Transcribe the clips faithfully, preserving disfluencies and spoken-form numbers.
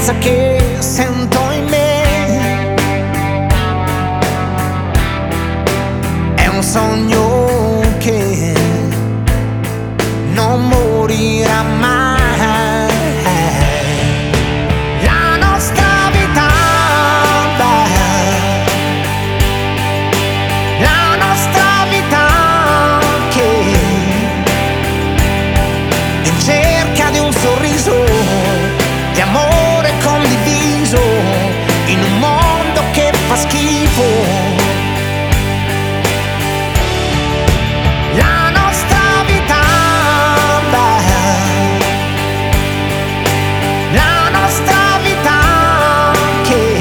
forza che sento in me. È un sogno che non morirà mai. La nostra vita, la nostra vita che in cerca di un sorriso, di amore condiviso, in un mondo che fa schifo. La nostra vita, la nostra vita che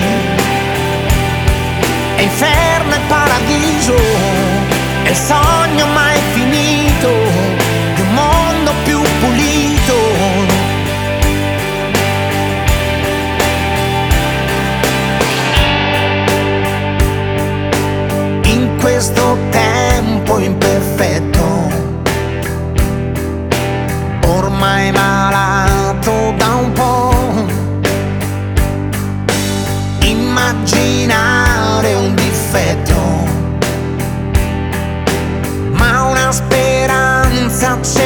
è inferno e paradiso, è il sogno mai finito di un mondo più pulito. In questo tempo imperfetto, ormai malato da un po', immaginare un difetto, ma una speranza c'è.